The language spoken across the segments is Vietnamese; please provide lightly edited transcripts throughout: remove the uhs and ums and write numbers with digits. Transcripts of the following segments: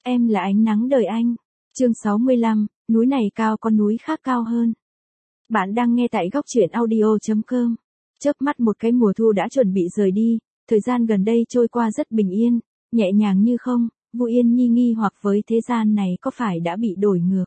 Em là ánh nắng đời anh. Chương 65, núi này cao con núi khác cao hơn. Bạn đang nghe tại góc truyện audio.com. Chớp mắt một cái mùa thu đã chuẩn bị rời đi, thời gian gần đây trôi qua rất bình yên, nhẹ nhàng như không. Vu Yên Nhi nghi hoặc với thế gian này có phải đã bị đổi ngược.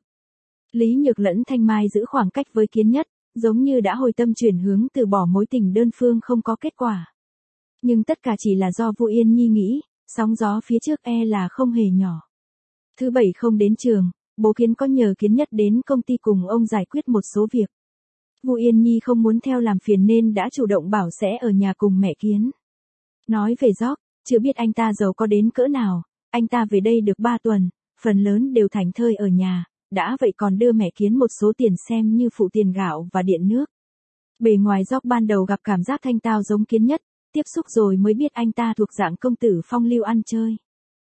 Lý Nhược lẫn Thanh Mai giữ khoảng cách với Kiến Nhất, giống như đã hồi tâm chuyển hướng từ bỏ mối tình đơn phương không có kết quả. Nhưng tất cả chỉ là do Vu Yên Nhi nghĩ, sóng gió phía trước là không hề nhỏ. Thứ bảy không đến trường, bố Kiến có nhờ Kiến Nhất đến công ty cùng ông giải quyết một số việc. Vu Yên Nhi không muốn theo làm phiền nên đã chủ động bảo sẽ ở nhà cùng mẹ Kiến. Nói về Gióc, chưa biết anh ta giàu có đến cỡ nào, anh ta về đây được 3 tuần, phần lớn đều thảnh thơi ở nhà, đã vậy còn đưa mẹ Kiến một số tiền xem như phụ tiền gạo và điện nước. Bề ngoài Gióc ban đầu gặp cảm giác thanh tao giống Kiến Nhất, tiếp xúc rồi mới biết anh ta thuộc dạng công tử phong lưu ăn chơi.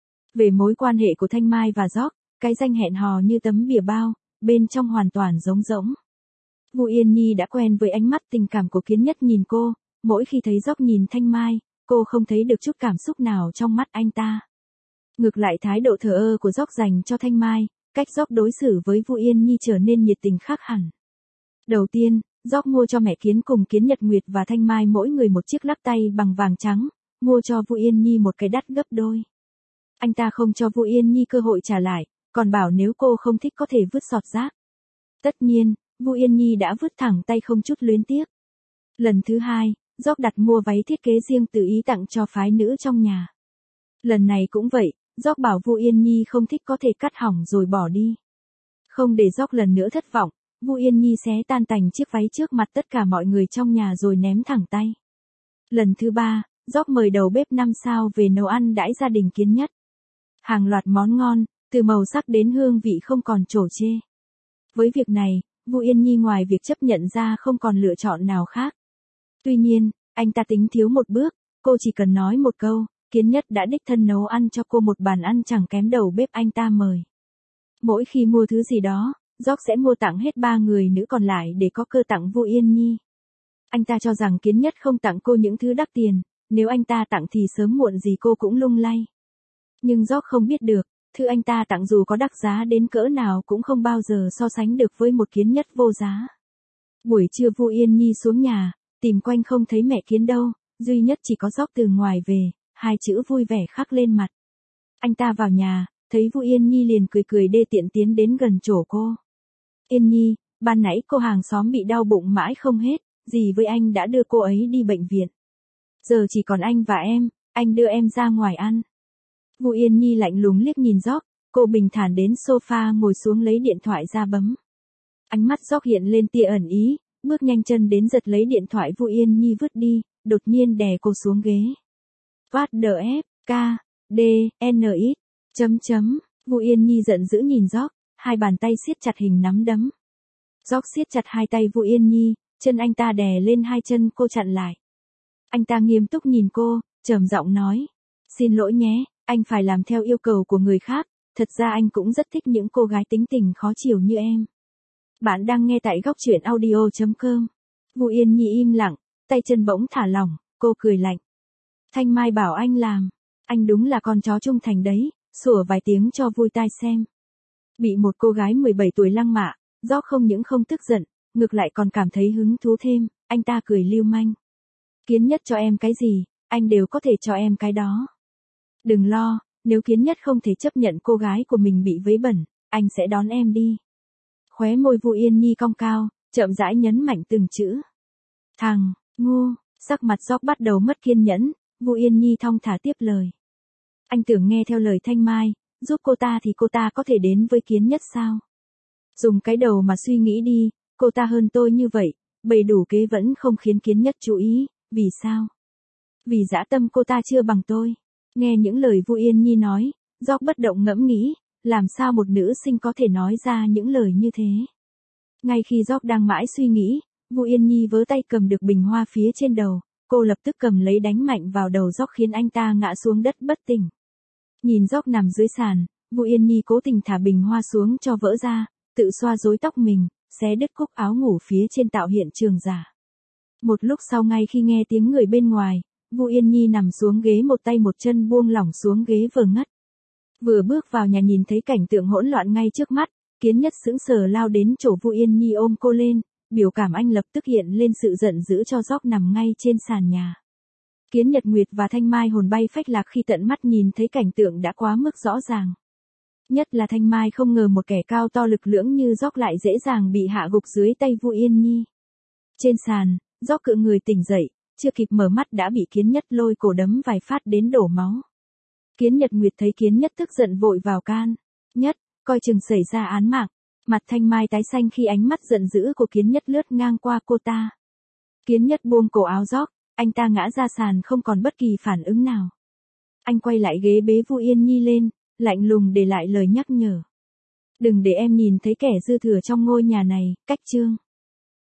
Về mối quan hệ của Thanh Mai và Gióc, cái danh hẹn hò như tấm bìa bao, bên trong hoàn toàn trống rỗng. Vu Yên Nhi đã quen với ánh mắt tình cảm của Kiến Nhất nhìn cô, mỗi khi thấy Gióc nhìn Thanh Mai, cô không thấy được chút cảm xúc nào trong mắt anh ta. Ngược lại thái độ thờ ơ của Gióc dành cho Thanh Mai, cách Gióc đối xử với Vu Yên Nhi trở nên nhiệt tình khác hẳn. Đầu tiên, Gióc mua cho mẹ Kiến cùng Kiến Nhật Nguyệt và Thanh Mai mỗi người một chiếc lắc tay bằng vàng trắng, mua cho Vu Yên Nhi một cái đắt gấp đôi. Anh ta không cho Vu Yên Nhi cơ hội trả lại, còn bảo nếu cô không thích có thể vứt sọt rác. Tất nhiên, Vu Yên Nhi đã vứt thẳng tay không chút luyến tiếc. Lần thứ hai, Gióc đặt mua váy thiết kế riêng tự ý tặng cho phái nữ trong nhà. Lần này cũng vậy, Gióc bảo Vu Yên Nhi không thích có thể cắt hỏng rồi bỏ đi. Không để Gióc lần nữa thất vọng, Vu Yên Nhi xé tan tành chiếc váy trước mặt tất cả mọi người trong nhà rồi ném thẳng tay. Lần thứ ba, Gióc mời đầu bếp 5 sao về nấu ăn đãi gia đình Kiến Nhất. Hàng loạt món ngon, từ màu sắc đến hương vị không còn trổ chê. Với việc này, Vu Yên Nhi ngoài việc chấp nhận ra không còn lựa chọn nào khác. Tuy nhiên, anh ta tính thiếu một bước, cô chỉ cần nói một câu, Kiến Nhất đã đích thân nấu ăn cho cô một bàn ăn chẳng kém đầu bếp anh ta mời. Mỗi khi mua thứ gì đó, Gióc sẽ mua tặng hết 3 người nữ còn lại để có cơ tặng Vu Yên Nhi. Anh ta cho rằng Kiến Nhất không tặng cô những thứ đắt tiền, nếu anh ta tặng thì sớm muộn gì cô cũng lung lay. Nhưng Gióc không biết được, thứ anh ta tặng dù có đắt giá đến cỡ nào cũng không bao giờ so sánh được với một Kiến Nhất vô giá. Buổi trưa Vu Yên Nhi xuống nhà, tìm quanh không thấy mẹ Kiến đâu, duy nhất chỉ có Gióc từ ngoài về, 2 chữ vui vẻ khắc lên mặt. Anh ta vào nhà, thấy Vu Yên Nhi liền cười cười đê tiện tiến đến gần chỗ cô. Yên Nhi, ban nãy cô hàng xóm bị đau bụng mãi không hết, dì với anh đã đưa cô ấy đi bệnh viện. Giờ chỉ còn anh và em, anh đưa em ra ngoài ăn. Vu Yên Nhi lạnh lùng liếc nhìn Gióc, cô bình thản đến sofa ngồi xuống lấy điện thoại ra bấm. Ánh mắt Gióc hiện lên tia ẩn ý, bước nhanh chân đến giật lấy điện thoại Vu Yên Nhi vứt đi, đột nhiên đè cô xuống ghế. What the F, K, D, N, X, Vu Yên Nhi giận dữ nhìn Gióc, hai bàn tay siết chặt hình nắm đấm. Gióc siết chặt hai tay Vu Yên Nhi, chân anh ta đè lên hai chân cô chặn lại. Anh ta nghiêm túc nhìn cô, trầm giọng nói. Xin lỗi nhé, anh phải làm theo yêu cầu của người khác, thật ra anh cũng rất thích những cô gái tính tình khó chịu như em. Bạn đang nghe tại góc truyện audio.com. Vu Yên Nhi im lặng, tay chân bỗng thả lỏng, cô cười lạnh. Thanh Mai bảo anh làm, anh đúng là con chó trung thành đấy, sủa vài tiếng cho vui tai xem. Bị một cô gái 17 tuổi lăng mạ, Gióc không những không tức giận, ngược lại còn cảm thấy hứng thú thêm, anh ta cười lưu manh. Kiến Nhất cho em cái gì, anh đều có thể cho em cái đó. Đừng lo, nếu Kiến Nhất không thể chấp nhận cô gái của mình bị vấy bẩn, anh sẽ đón em đi. Khóe môi Vu Yên Nhi cong cao, chậm rãi nhấn mạnh từng chữ. Thằng, ngu, sắc mặt Gióc bắt đầu mất kiên nhẫn, Vu Yên Nhi thong thả tiếp lời. Anh tưởng nghe theo lời Thanh Mai, giúp cô ta thì cô ta có thể đến với Kiến Nhất sao? Dùng cái đầu mà suy nghĩ đi, cô ta hơn tôi như vậy, bày đủ kế vẫn không khiến Kiến Nhất chú ý, vì sao? Vì dã tâm cô ta chưa bằng tôi. Nghe những lời Vu Yên Nhi nói, Gióc bất động ngẫm nghĩ, làm sao một nữ sinh có thể nói ra những lời như thế? Ngay khi Gióc đang mãi suy nghĩ, Vu Yên Nhi vớ tay cầm được bình hoa phía trên đầu, cô lập tức cầm lấy đánh mạnh vào đầu Gióc khiến anh ta ngã xuống đất bất tỉnh. Nhìn Gióc nằm dưới sàn, Vu Yên Nhi cố tình thả bình hoa xuống cho vỡ ra, tự xoa rối tóc mình, xé đứt cúc áo ngủ phía trên tạo hiện trường giả. Một lúc sau ngay khi nghe tiếng người bên ngoài, Vu Yên Nhi nằm xuống ghế một tay một chân buông lỏng xuống ghế vờ ngất. Vừa bước vào nhà nhìn thấy cảnh tượng hỗn loạn ngay trước mắt, Kiến Nhất sững sờ lao đến chỗ Vu Yên Nhi ôm cô lên, biểu cảm anh lập tức hiện lên sự giận dữ cho Gióc nằm ngay trên sàn nhà. Kiến Nhật Nguyệt và Thanh Mai hồn bay phách lạc khi tận mắt nhìn thấy cảnh tượng đã quá mức rõ ràng. Nhất là Thanh Mai không ngờ một kẻ cao to lực lưỡng như Gióc lại dễ dàng bị hạ gục dưới tay Vu Yên Nhi. Trên sàn, Gióc cựa người tỉnh dậy, chưa kịp mở mắt đã bị Kiến Nhất lôi cổ đấm vài phát đến đổ máu. Kiến Nhật Nguyệt thấy Kiến Nhất tức giận vội vào can. Nhất, coi chừng xảy ra án mạng. Mặt Thanh Mai tái xanh khi ánh mắt giận dữ của Kiến Nhất lướt ngang qua cô ta. Kiến Nhất buông cổ áo Gióc, anh ta ngã ra sàn không còn bất kỳ phản ứng nào. Anh quay lại ghế bế Vu Yên Nhi lên, lạnh lùng để lại lời nhắc nhở. Đừng để em nhìn thấy kẻ dư thừa trong ngôi nhà này, Cách Trương.